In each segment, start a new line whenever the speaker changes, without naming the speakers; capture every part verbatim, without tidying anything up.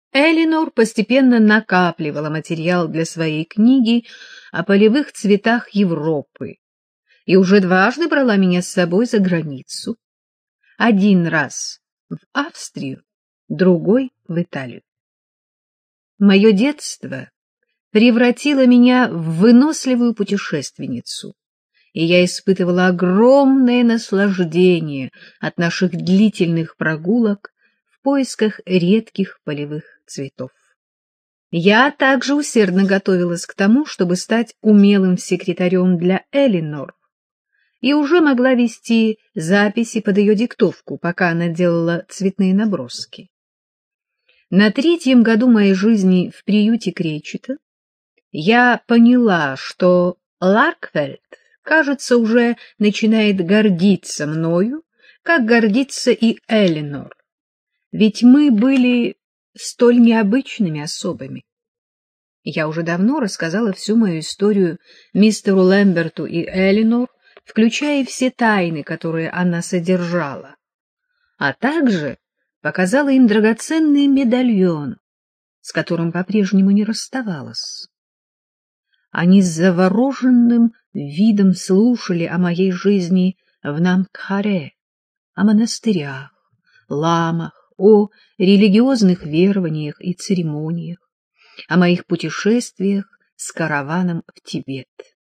Элинор постепенно накапливала материал для своей книги о полевых цветах Европы и уже дважды брала меня с собой за границу. Один раз в Австрию, другой в Италию. Мое детство превратило меня в выносливую путешественницу, и я испытывала огромное наслаждение от наших длительных прогулок в поисках редких полевых цветов. Я также усердно готовилась к тому, чтобы стать умелым секретарем для Элинор, и уже могла вести записи под ее диктовку, пока она делала цветные наброски. На третьем году моей жизни в приюте Кречета я поняла, что Ларкфельд, кажется, уже начинает гордиться мною, как гордится и Элинор, ведь мы были столь необычными особами. Я уже давно рассказала всю мою историю мистеру Лэмберту и Элинор, включая все тайны, которые она содержала, а также показала им драгоценный медальон, с которым по-прежнему не расставалась. Они с завороженным видом слушали о моей жизни в Намкхаре, о монастырях, ламах, о религиозных верованиях и церемониях, о моих путешествиях с караваном в Тибет.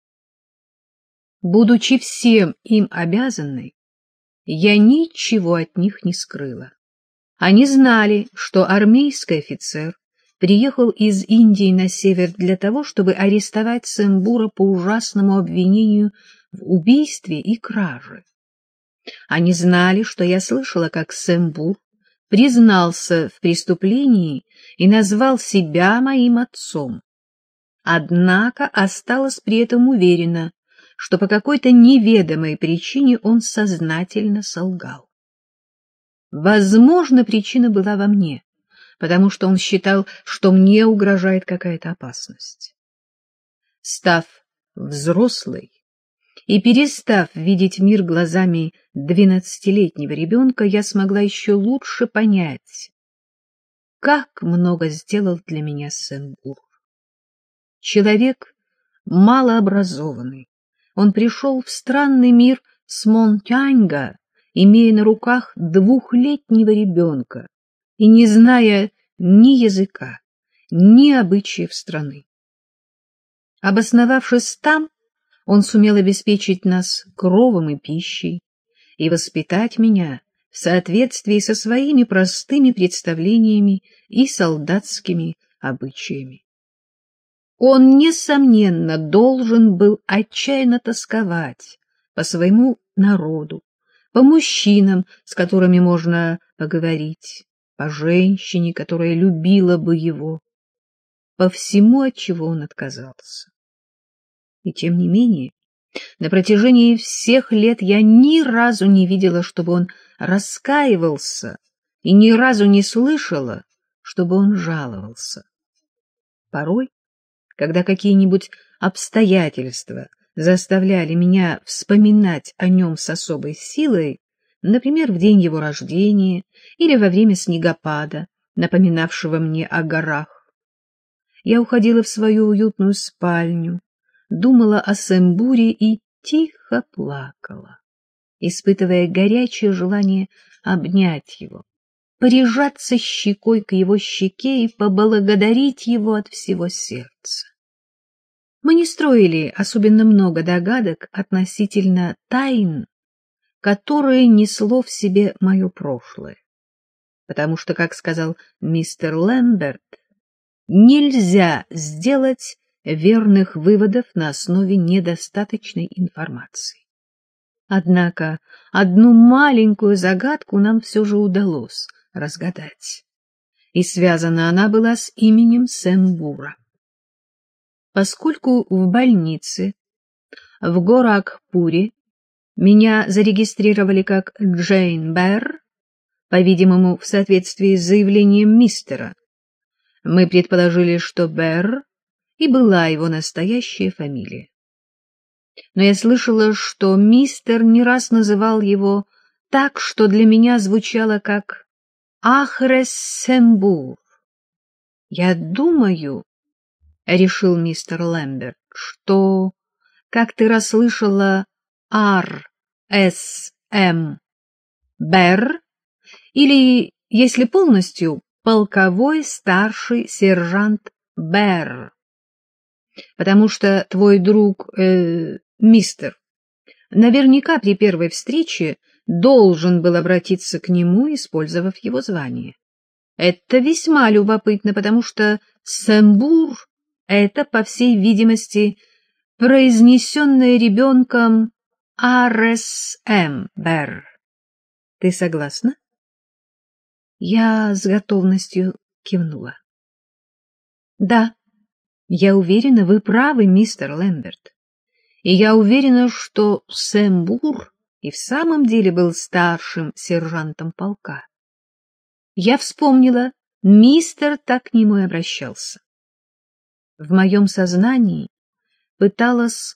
Будучи всем им обязанной, я ничего от них не скрыла. Они знали, что армейский офицер приехал из Индии на север для того, чтобы арестовать Сэмбура по ужасному обвинению в убийстве и краже. Они знали, что я слышала, как Сэмбур признался в преступлении и назвал себя моим отцом. Однако осталась при этом уверена, что по какой-то неведомой причине он сознательно солгал. Возможно, причина была во мне, потому что он считал, что мне угрожает какая-то опасность. Став взрослой и перестав видеть мир глазами двенадцатилетнего ребенка, я смогла еще лучше понять, как много сделал для меня Сэмбур. Человек малообразованный, он пришел в странный мир с Монтяньга, имея на руках двухлетнего ребенка и не зная ни языка, ни обычаев страны. Обосновавшись там, он сумел обеспечить нас кровом и пищей и воспитать меня в соответствии со своими простыми представлениями и солдатскими обычаями. Он, несомненно, должен был отчаянно тосковать по своему народу, по мужчинам, с которыми можно поговорить, по женщине, которая любила бы его, по всему, от чего он отказался. И тем не менее, на протяжении всех лет я ни разу не видела, чтобы он раскаивался, и ни разу не слышала, чтобы он жаловался. Порой, когда какие-нибудь обстоятельства заставляли меня вспоминать о нем с особой силой, например, в день его рождения или во время снегопада, напоминавшего мне о горах, я уходила в свою уютную спальню, думала о Сэмбуре и тихо плакала, испытывая горячее желание обнять его, прижаться щекой к его щеке и поблагодарить его от всего сердца. Мы не строили особенно много догадок относительно тайн, которые несло в себе мое прошлое, потому что, как сказал мистер Лэмберт, нельзя сделать верных выводов на основе недостаточной информации. Однако одну маленькую загадку нам все же удалось разгадать, и связана она была с именем Сэмбура. Поскольку в больнице в Горакхпуре меня зарегистрировали как Джейн Берр, по-видимому, в соответствии с заявлением мистера, мы предположили, что Берр и была его настоящая фамилия. Но я слышала, что мистер не раз называл его так, что для меня звучало как Ахрес Сэмбур. Я думаю, — решил мистер Лэмберт, — что, как ты расслышала, Ар С М Бер, или, если полностью, полковой старший сержант Бер, потому что твой друг, э, мистер, наверняка при первой встрече должен был обратиться к нему, использовав его звание. Это весьма любопытно, потому что Сэмбур — это, по всей видимости, произнесенное ребенком Ар С М Бер. Ты согласна? Я с готовностью кивнула. Да, я уверена, вы правы, мистер Лэмберт. И я уверена, что Сэмбур и в самом деле был старшим сержантом полка. Я вспомнила, мистер так к нему и обращался. В моем сознании пыталась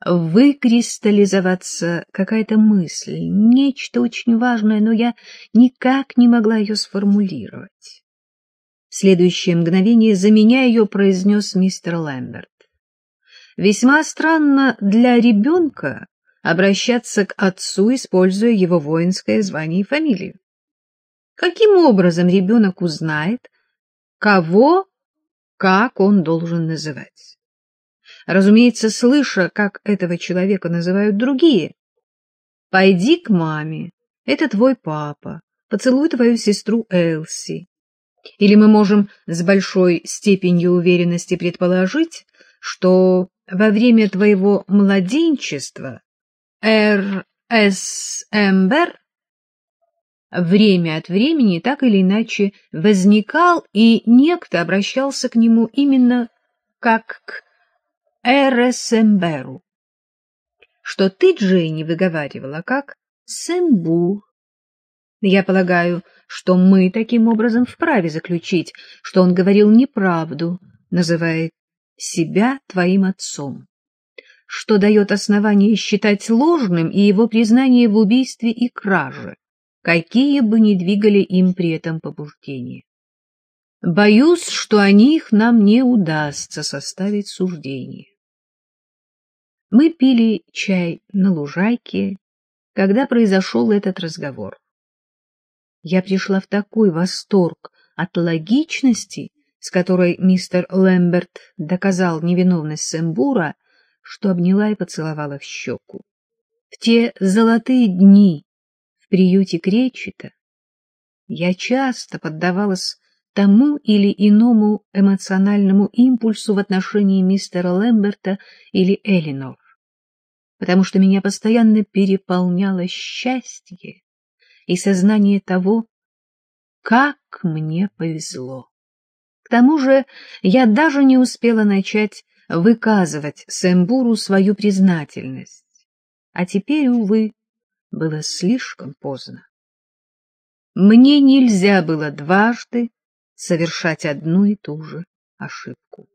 выкристаллизоваться какая-то мысль, нечто очень важное, но я никак не могла ее сформулировать. В следующее мгновение за меня ее произнес мистер Лэмберт. Весьма странно для ребенка обращаться к отцу, используя его воинское звание и фамилию. Каким образом ребенок узнает, кого, как он должен называть? Разумеется, слыша, как этого человека называют другие. «Пойди к маме, это твой папа, поцелуй твою сестру Элси». Или мы можем с большой степенью уверенности предположить, что во время твоего младенчества Р С М Бер время от времени так или иначе возникал, и некто обращался к нему именно как к Р С М Беру, что ты, Джейни, выговаривала как Сэмбур. Я полагаю, что мы таким образом вправе заключить, что он говорил неправду, называя себя твоим отцом, что дает основание считать ложным и его признание в убийстве и краже, какие бы ни двигали им при этом побуждения. Боюсь, что о них нам не удастся составить суждение. Мы пили чай на лужайке, когда произошел этот разговор. Я пришла в такой восторг от логичности, с которой мистер Лэмберт доказал невиновность Сэмбура, что обняла и поцеловала в щеку. В те золотые дни в приюте Кречета я часто поддавалась тому или иному эмоциональному импульсу в отношении мистера Лэмберта или Элинор, потому что меня постоянно переполняло счастье и сознание того, как мне повезло. К тому же я даже не успела начать выказывать Сэмбуру свою признательность, а теперь, увы, было слишком поздно. Мне нельзя было дважды совершать одну и ту же ошибку.